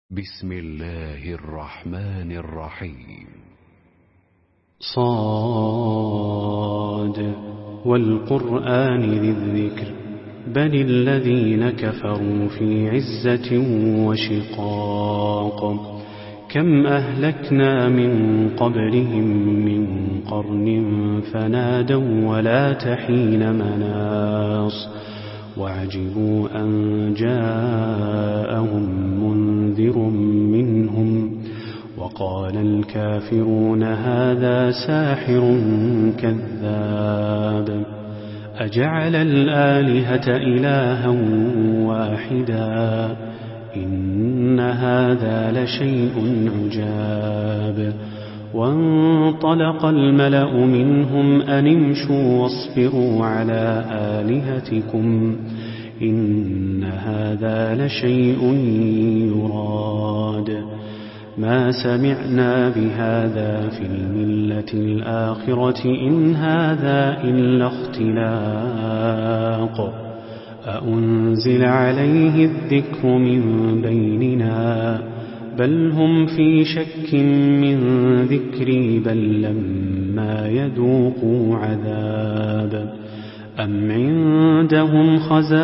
بسم الله الرحمن الرحيم. صاد والقرآن ذي الذكر بل الذين كفروا في عزة وشقاق. كم أهلكنا من قبلهم من قرن فنادوا ولا تحين مناص وعجبوا أن جاءهم منذر منهم وقال الكافرون هذا ساحر كذاب أجعل الآلهة إلها واحدا إن هذا لشيء عجاب. وانطلق الملأ منهم أن امشوا واصبروا على آلهتكم إن هذا لشيء يراد ما سمعنا بهذا في الملة الآخرة إن هذا إلا اختلاق أأنزل عليه الذكر من بيننا بل هم في شك من ذكري بل لما يذوقوا عذاب أم عندهم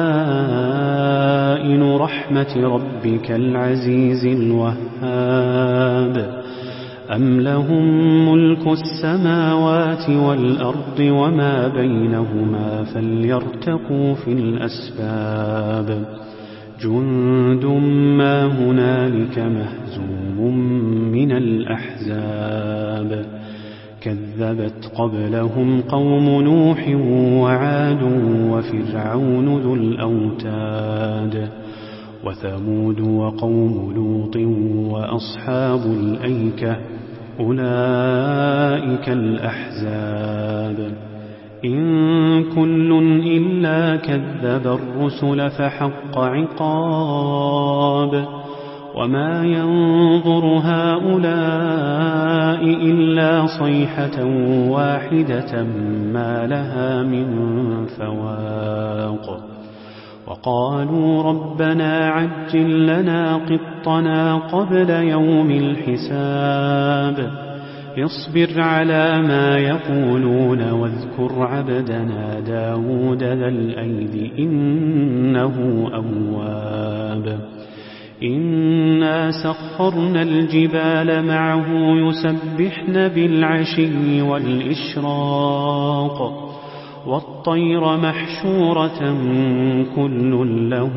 خزائن رحمة ربك العزيز الوهاب أم لهم ملك السماوات والأرض وما بينهما فليرتقوا في الأسباب جند ما هنالك مهزوم من الأحزاب كذبت قبلهم قوم نوح وعاد وفرعون ذو الأوتاد وثمود وقوم لوط وأصحاب الأيكة أولئك الأحزاب إن كل إلا كذب الرسل فحق عقاب وما ينظر هؤلاء إلا صيحة واحدة ما لها من فواق وقالوا ربنا عجل لنا قطنا قبل يوم الحساب اصبر على ما يقولون واذكر عبدنا داود ذا الأيد إنه أواب إنا سخرنا الجبال معه يسبحن بالعشي والإشراق والطير محشورة كل له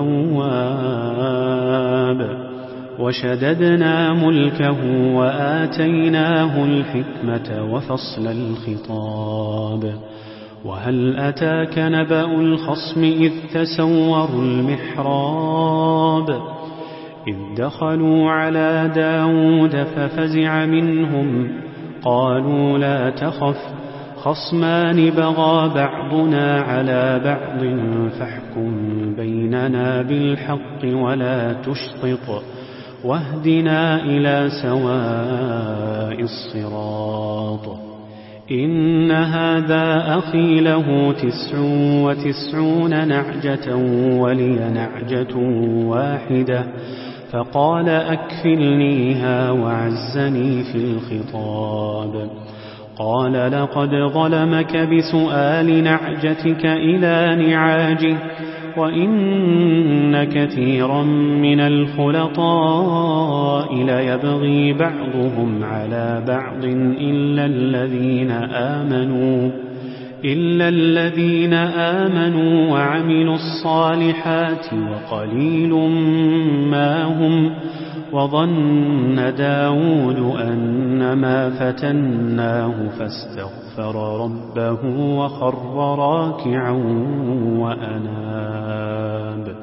أواب وشددنا ملكه وآتيناه الحكمة وفصل الخطاب وهل أتاك نبأ الخصم إذ تسوروا المحراب إذ دخلوا على داود ففزع منهم قالوا لا تخف خصمان بغى بعضنا على بعض فاحكم بيننا بالحق ولا تشطط واهدنا إلى سواء الصراط إن هذا أخي له 99 نعجة ولي نعجة واحدة فقال أكفلنيها وعزني في الخطاب قال لقد ظلمك بسؤال نعجتك إلى نعاجه وإن كثيرا من الخلطاء ليبغي بعضهم على بعض إلا الذين آمنوا وعملوا الصالحات وقليل ما هم وظن داود أنما فتناه فاستغفر ربه وخر راكعا وأناب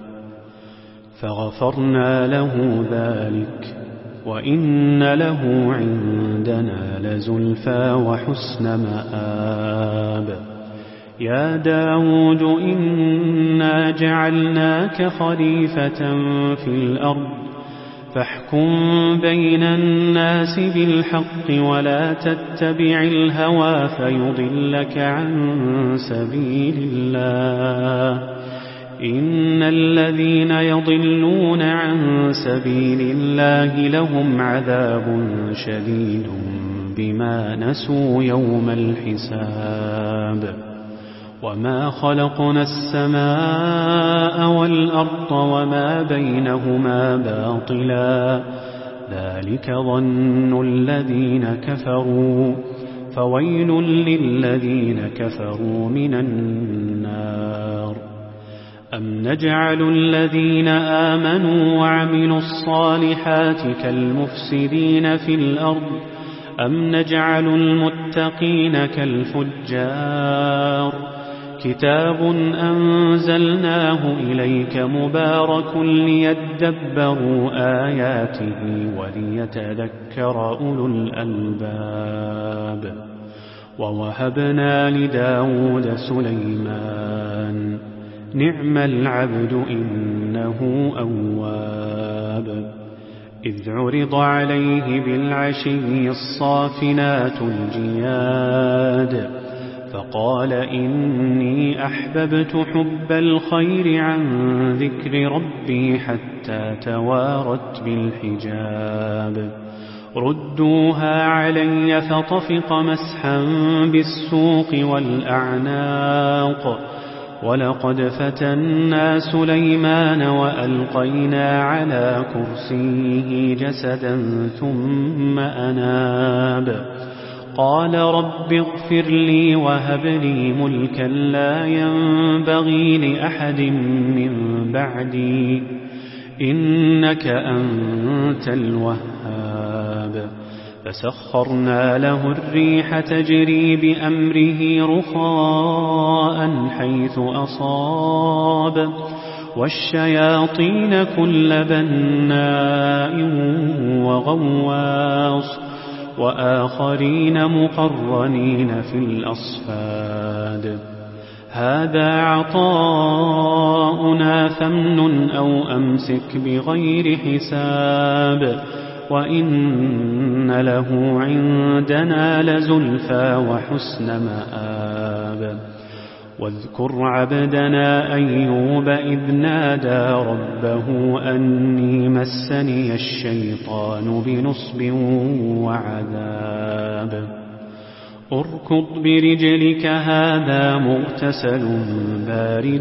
فغفرنا له ذلك وإن له عندنا لزلفى وحسن مآب يا داود إنا جعلناك خليفة في الأرض فاحكم بين الناس بالحق ولا تتبع الهوى فيضلك عن سبيل الله إن الذين يضلون عن سبيل الله لهم عذاب شديد بما نسوا يوم الحساب وما خلقنا السماء والأرض وما بينهما باطلا ذلك ظن الذين كفروا فويل للذين كفروا من النار أم نجعل الذين آمنوا وعملوا الصالحات كالمفسدين في الأرض أم نجعل المتقين كالفجار كتاب أنزلناه إليك مبارك ليدبروا آياته وليتذكر أولو الألباب ووهبنا لداود سليمان نعم العبد إنه أواب إذ عرض عليه بالعشي الصافنات الجياد فقال إني أحببت حب الخير عن ذكر ربي حتى توارت بالحجاب ردوها علي فطفق مسحا بالسوق والأعناق ولقد فتنا سليمان وألقينا على كرسيه جسدا ثم أناب قال رب اغفر لي وهب لي ملكا لا ينبغي لأحد من بعدي إنك أنت الوهاب فسخرنا له الريح تجري بأمره رخاء حيث أصاب والشياطين كل بناء وغواص وآخرين مقرنين في الأصفاد هذا عطاؤنا فامنن أو أمسك بغير حساب وإن له عندنا لزلفى وحسن مآب واذكر عبدنا أيوب إذ نادى ربه أني مسني الشيطان بنصب وعذاب اركض برجلك هذا مغتسل بارد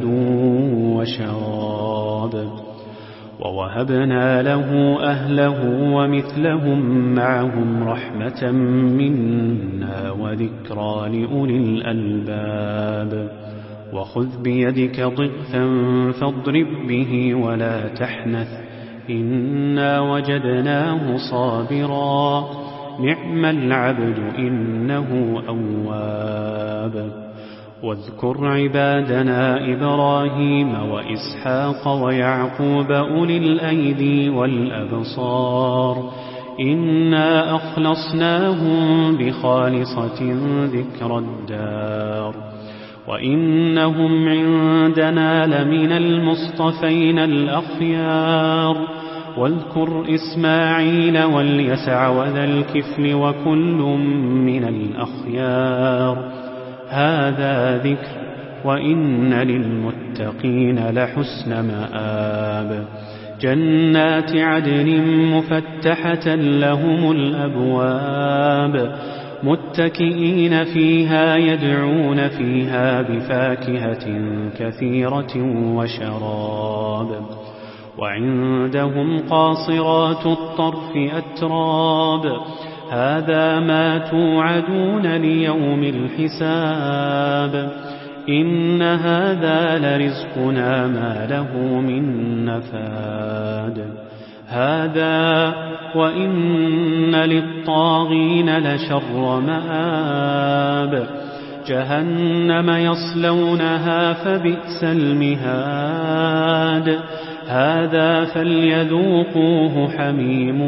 وشراب ووهبنا له أهله ومثلهم معهم رحمة منا وذكرى لأولي الألباب وخذ بيدك ضغثا فاضرب به ولا تحنث إنا وجدناه صابرا نعم العبد إنه أواب واذكر عبادنا إبراهيم وإسحاق ويعقوب أولي الأيدي والأبصار إنا أخلصناهم بخالصة ذكر الدار وإنهم عندنا لمن المصطفين الأخيار واذكر إسماعيل واليسع وذا الكفل وكل من الأخيار هذا ذكر وإن للمتقين لحسن مآب جنات عدن مفتحة لهم الأبواب متكئين فيها يدعون فيها بفاكهة كثيرة وشراب وعندهم قاصرات الطرف أتراب هذا ما توعدون ليوم الحساب إن هذا لرزقنا ما له من نفاد هذا وإن للطاغين لشر مآب جهنم يصلونها فبئس المهاد هذا فليذوقوه حميم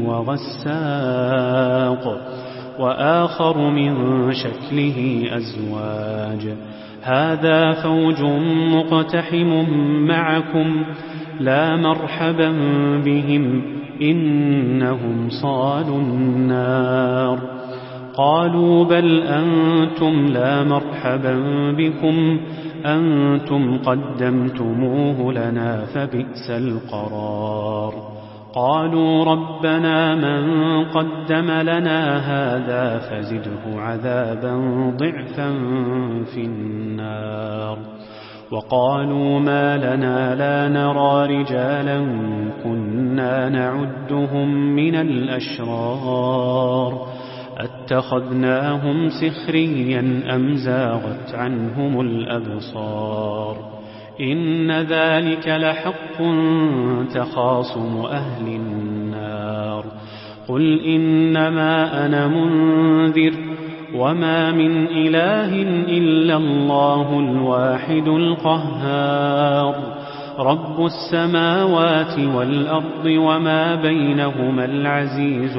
وغساق وآخر من شكله أزواج هذا فوج مقتحم معكم لا مرحبا بهم إنهم صالوا النار قالوا بل أنتم لا مرحبا بكم أنتم قدمتموه لنا فبئس القرار. قالوا ربنا من قدم لنا هذا فزده عذابا ضعفا في النار. وقالوا ما لنا لا نرى رجالا كنا نعدهم من الأشرار أتخذناهم سخريا أم زاغت عنهم الأبصار. إن ذلك لحق تخاصم أهل النار. قل إنما أنا منذر وما من إله إلا الله الواحد القهار رب السماوات والأرض وما بينهما العزيز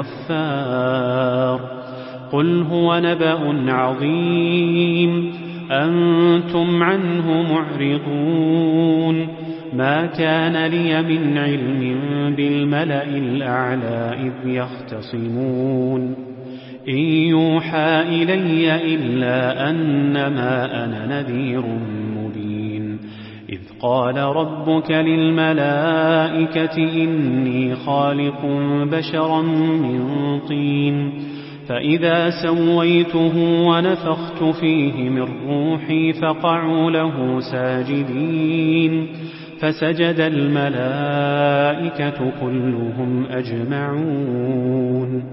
الغفار. قل هو نبأ عظيم أنتم عنه معرضون. ما كان لي من علم بالملأ الأعلى إذ يختصمون إن يوحى إلي إلا أنما أنا نذير مبين. إذ قال ربك للملائكة إني خالق بشرا من طين فإذا سويته ونفخت فيه من روحي فقعوا له ساجدين فسجد الملائكة كلهم أجمعون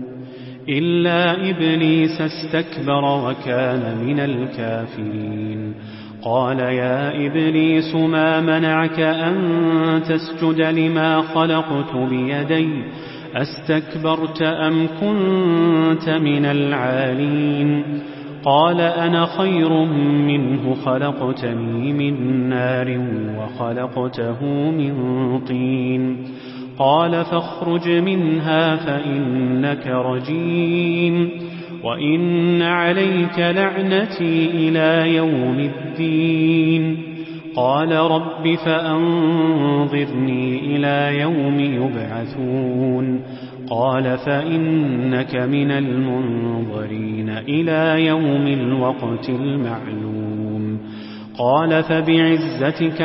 إلا إبليس استكبر وكان من الكافرين. قال يا إبليس ما منعك أن تسجد لما خلقت بيدي أستكبرت أم كنت من العالين؟ قال أنا خير منه خلقتني من نار وخلقته من طين. قال فاخرج منها فإنك رجيم وإن عليك لعنتي إلى يوم الدين. قال رب فأنظرني إلى يوم يبعثون. قال فإنك من المنظرين إلى يوم الوقت المعلوم. قال فبعزتك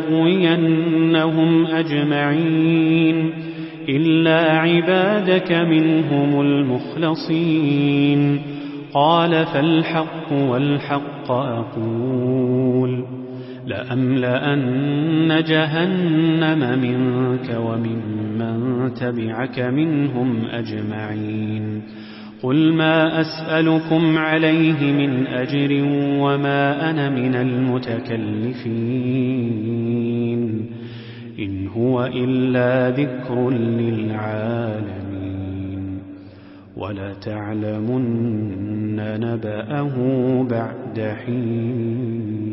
لأغوينهم أجمعين إلا عبادك منهم المخلصين. قال فالحق والحق أقول لأملأن جهنم منك وممن تبعك منهم أجمعين. قل ما أسألكم عليه من أجر وما أنا من المتكلفين إن هو إلا ذكر للعالمين ولتعلمن نبأه بعد حين.